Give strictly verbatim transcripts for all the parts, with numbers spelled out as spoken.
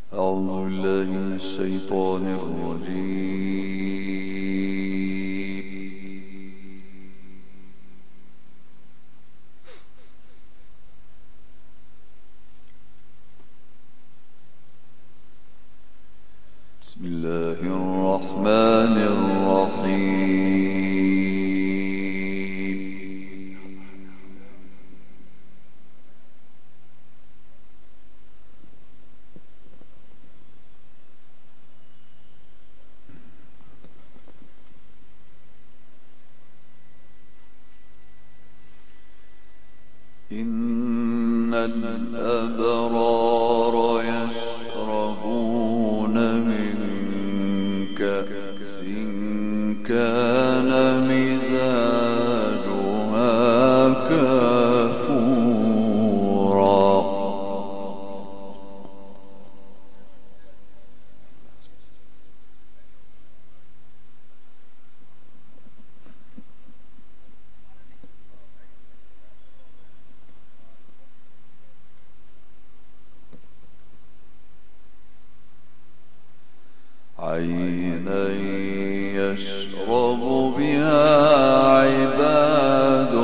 الشيطان الرجيم. بسم الله الرحمن الرحيم. إن الأبرار يشربون من كأس كان مزاجها كافورا. عينا يشرب بها عباد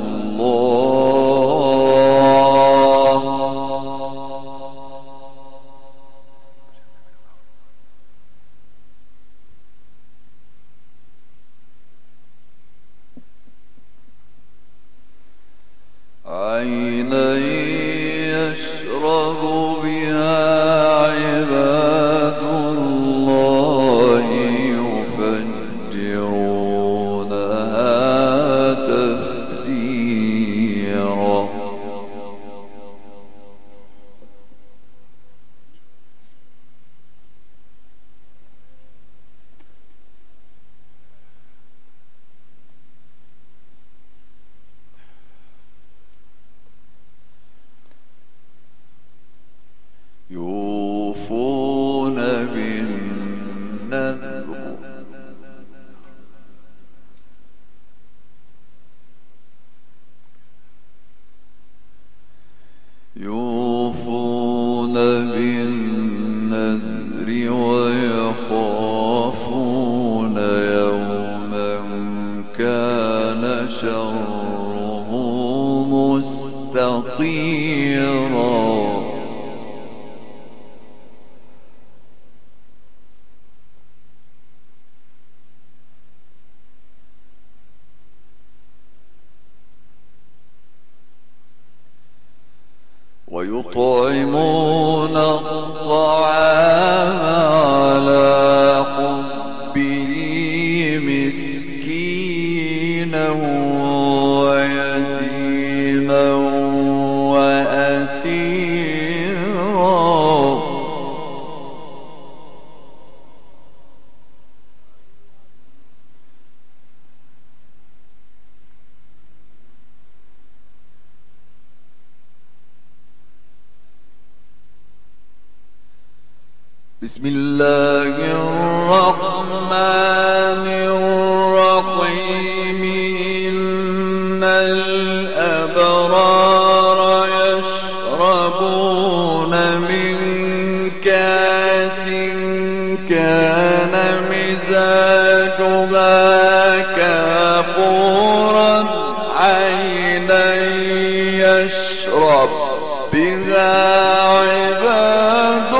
الله. عينا يشرب بها عباد الله يفجرونها تفجيرا. يوفون بالنذر يوفون بالنذر ويخافون يوما كان شره مستطيرا. ويطعمون الطعام على حبه مسكينا ويتيما وأسيرا. بسم الله الرحمن الرحيم. إن الأبرار يشربون من كأس كان مزاجها كافورا. عينا يشرب بها عباد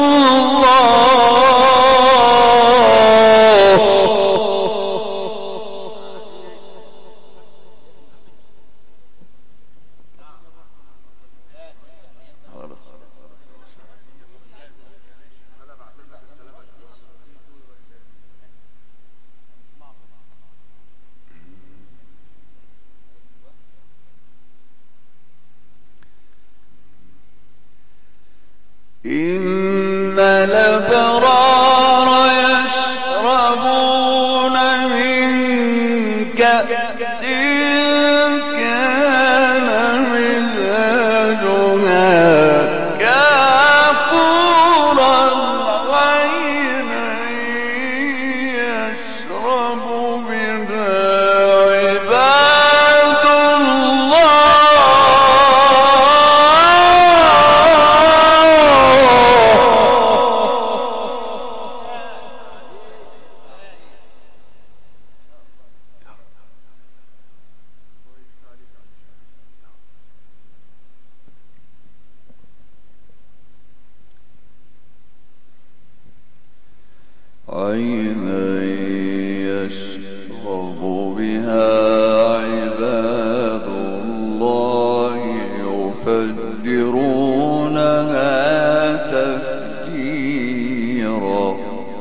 إن الأبرار يشربون من كأس كان مزاجها كافورا. عينا يشرب بها عباد الله. عينا يشرب بها عباد الله يفجرونها تفجيرا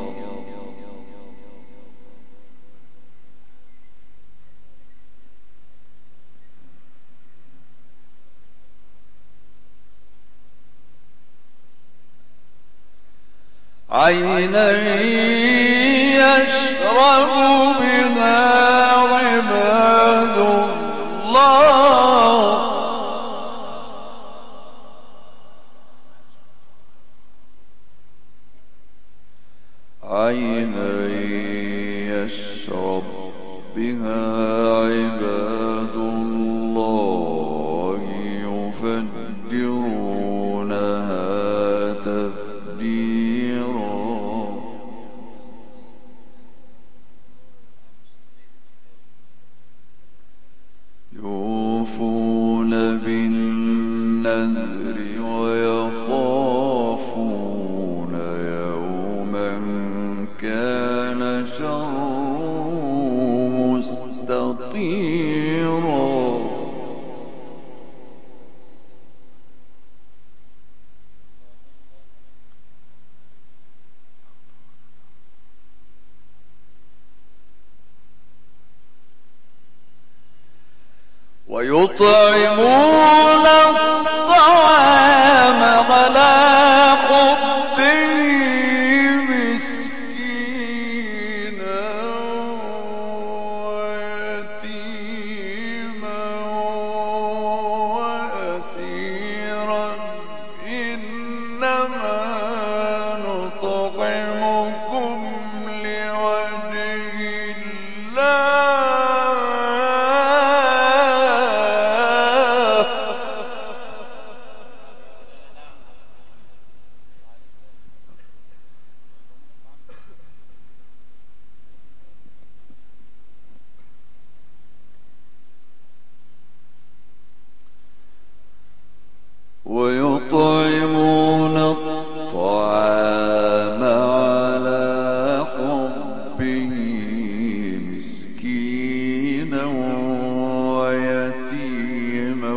عينا يشرب بها عباد الله عينا يشرب بها عباد الله يفجرونها تفجيرا يوفون بالنذر ويخافون يوما كان شره مستطيرا ويطعمون الطعام على حبه مسكينا ويتيما وأسيرا إنما نطعمكم لوجه الله ويطعمون الطعام على حبه مسكينا ويتيما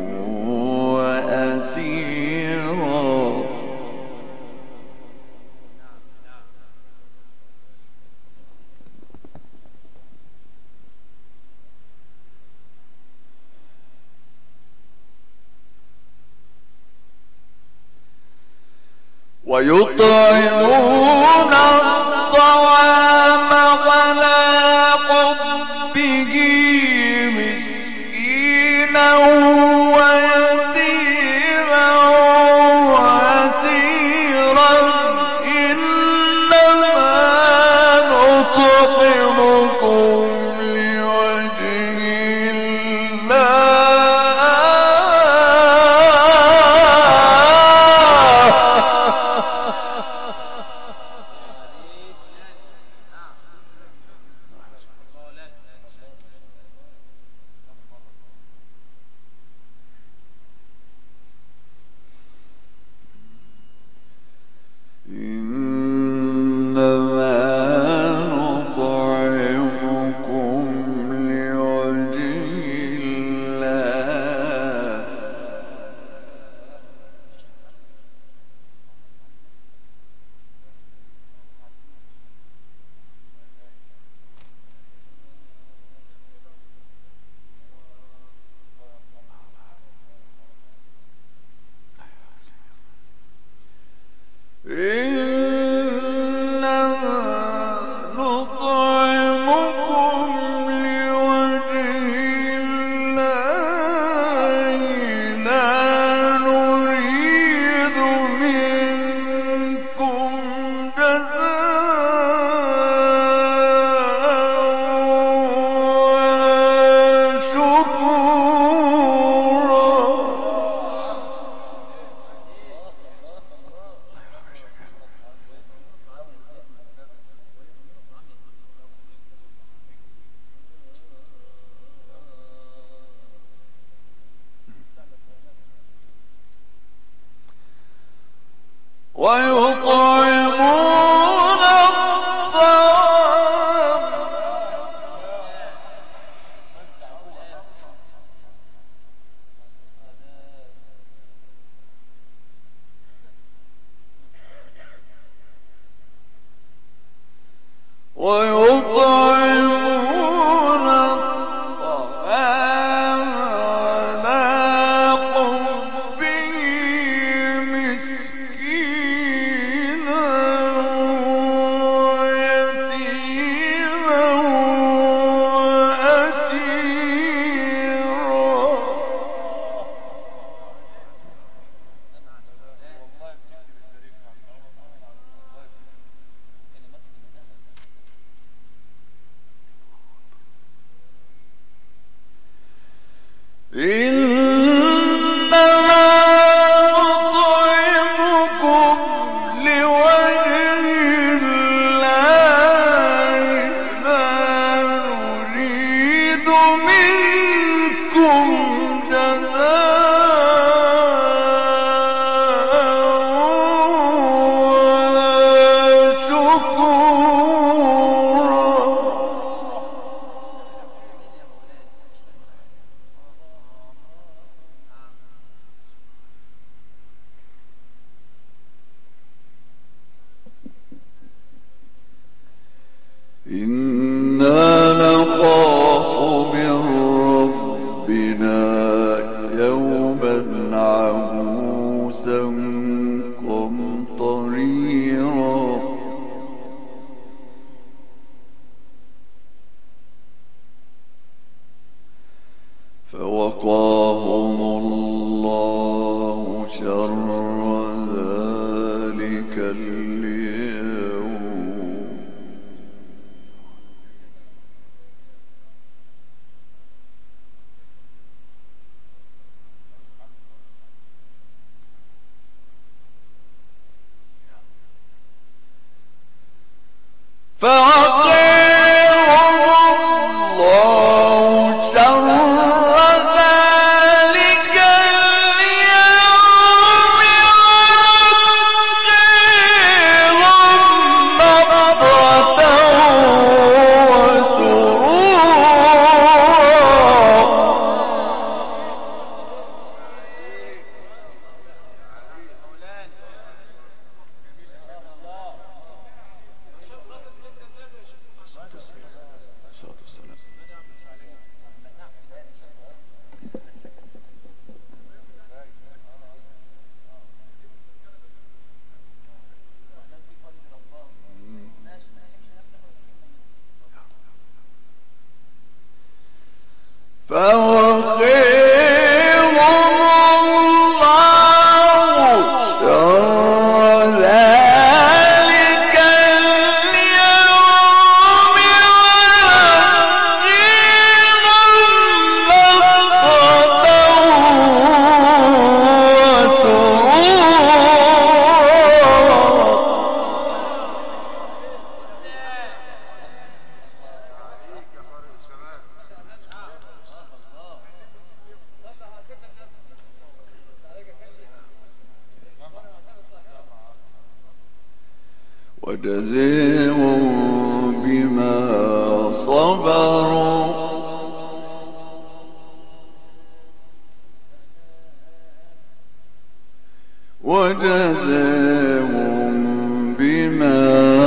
وأسيرا ويطعمون الطعام على حبه مسكينا ويتيما وأسيرا إنما نطعمكم لوجه ويطعمون ويطعمون الطعام على حبه مسكينا ويتيما وأسيرا. إنما نطعمكم لوجه الله لا نريد منكم جزاء ولا شكورا. إنا نخاف من ربنا يوما عبوسا قمطريرا. فوقاهم الله شر ذلك اليوم. فوقاهم الله شر ذلك اليوم ووقاهم نضرة فوقاهم الله شر ذلك اليوم وجزاهم بما صبروا وجزاهم بما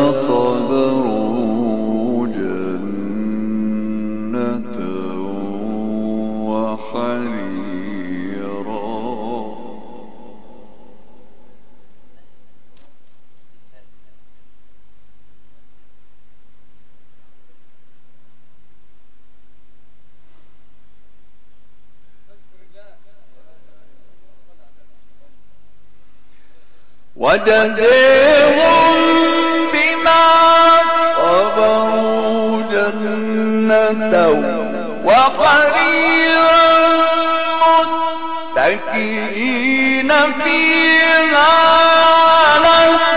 صبروا جنة وحريرا. وجزاهم بما صبروا جنة وحريرا متكئين فيها على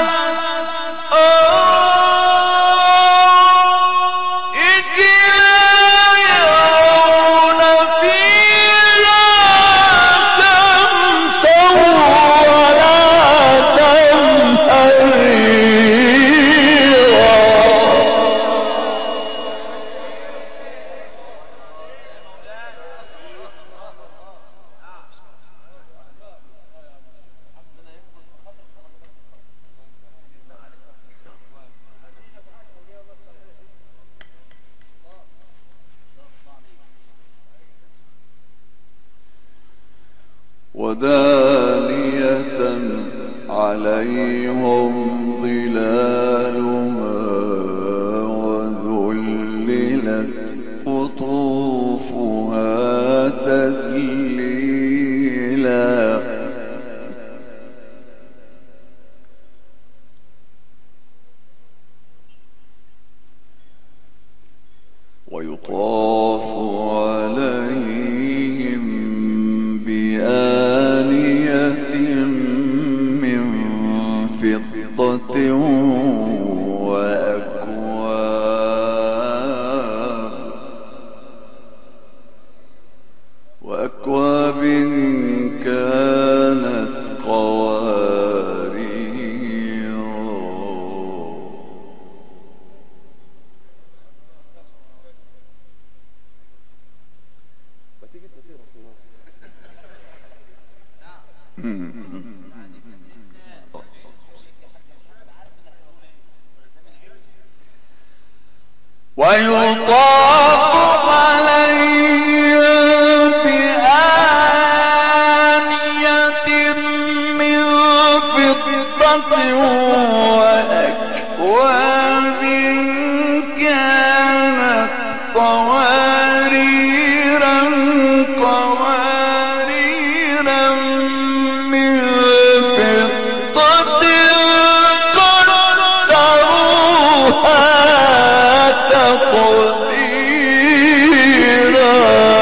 الأرائك لا يرون فيها شمسا ولا ودانية عليهم ظلالها وذللت قطوفها تذليلا ويطاف عليهم بآنية من فضة وأكواب وأكواب كانت قوارير ويطاف عليهم بآنية من فضة وأكواب كانت قواريرا قواريرا من فضة قدروها تقديرا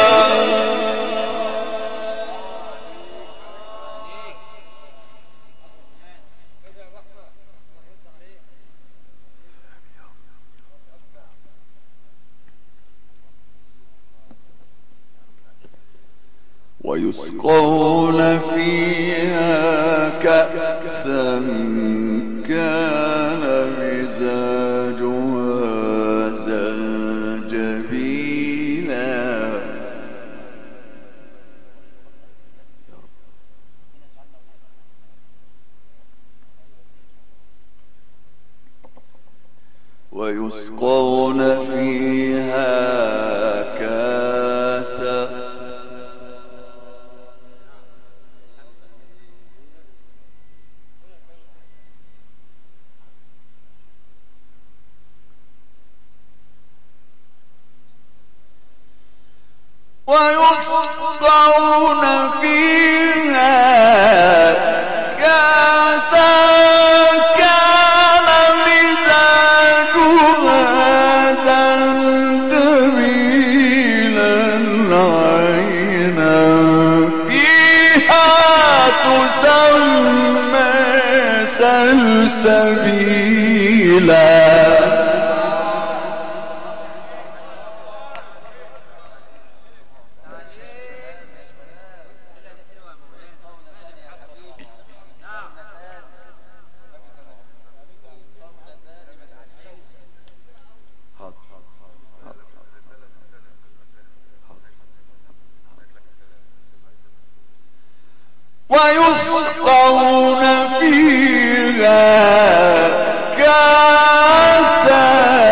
ويسقون فيها كأسا كان مزاجها زنجبيلا ويسقون فيها كأسا ويسقون فيها كأسا كان مزاجها زنجبيلا عينا فيها تسمى سلسبيلا ويسقون فيها كأسا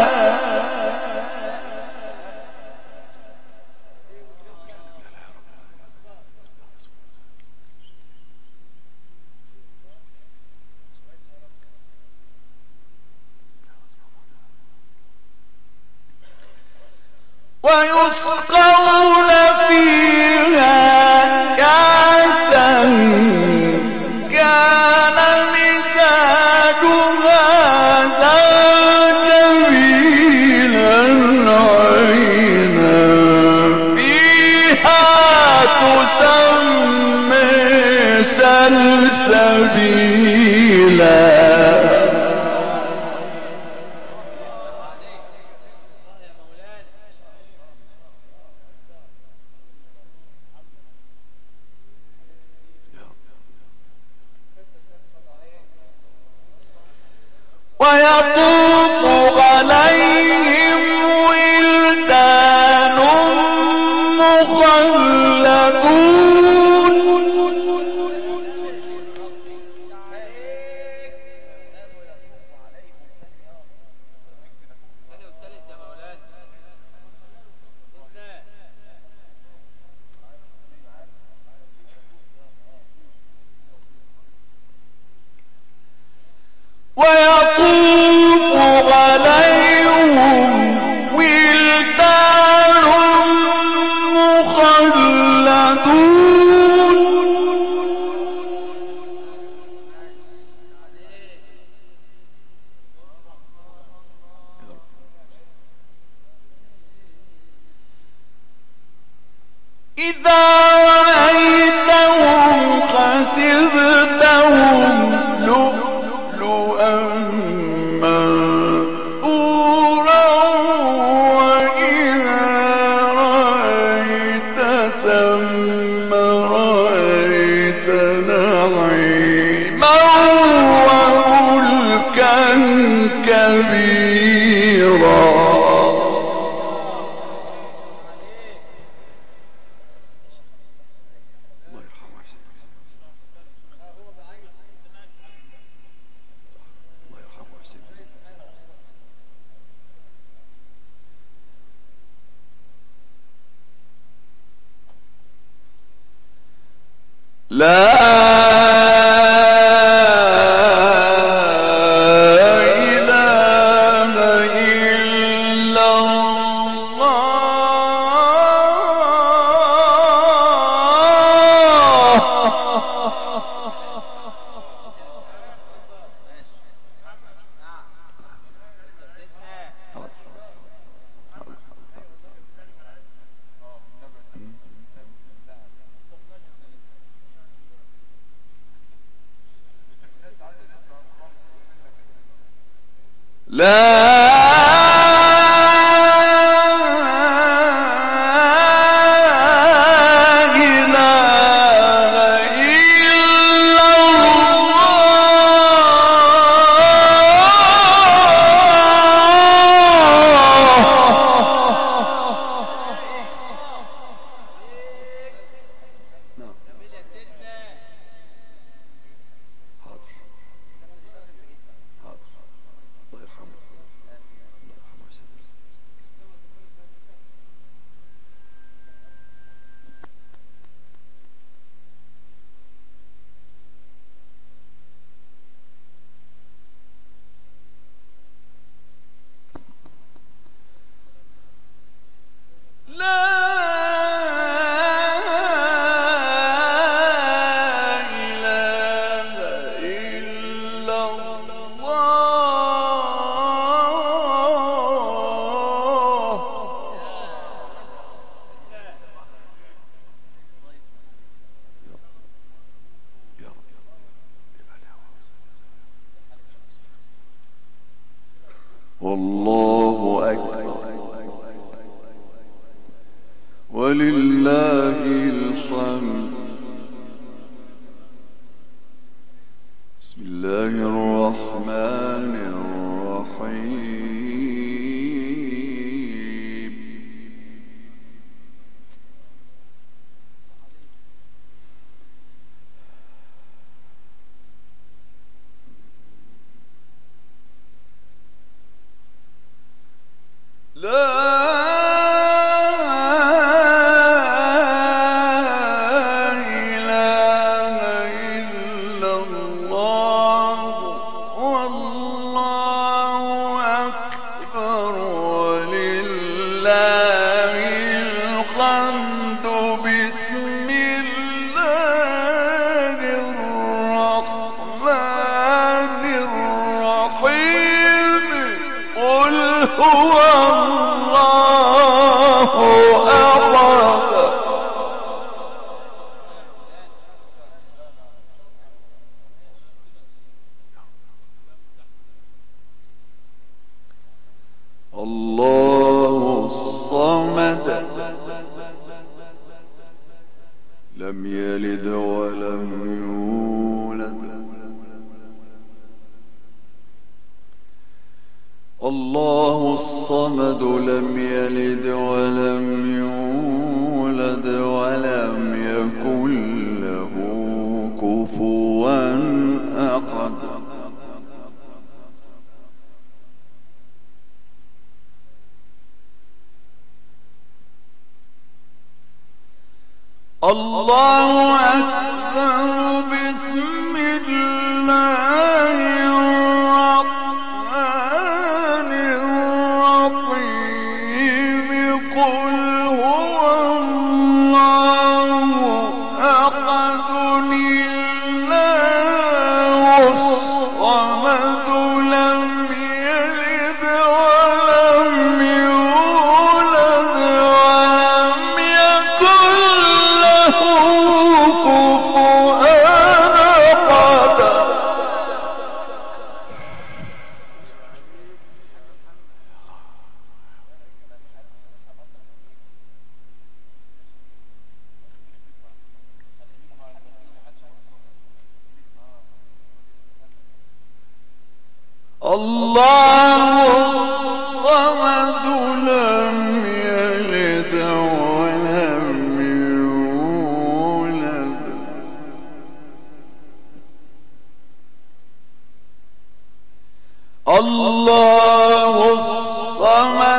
ويسقون فيها كأسا كان مزاجها زنجبيلا عينا فيها تسمى سلسبيلا ويطوف عليهم ولدان مخلدون ويطوف عليهم ولدان مخلدون إذا رأيتهم حسبتهم لؤلؤا منثورا وإذا رأيت ثم رأيت نعيما وملكا كبيرا لا إله إلا لا والله أكبر ولله الحمد. بسم الله الرحمن الرحيم. لا هو الله أحد الله الصمد لم يلد ولم يولد. الله الصمد لم يلد ولم يولد ولم يكن له كفوا أحد. الله أكبر. بسم الله الرحمن الله الصمد لم يلد ولم يولد الله الصمد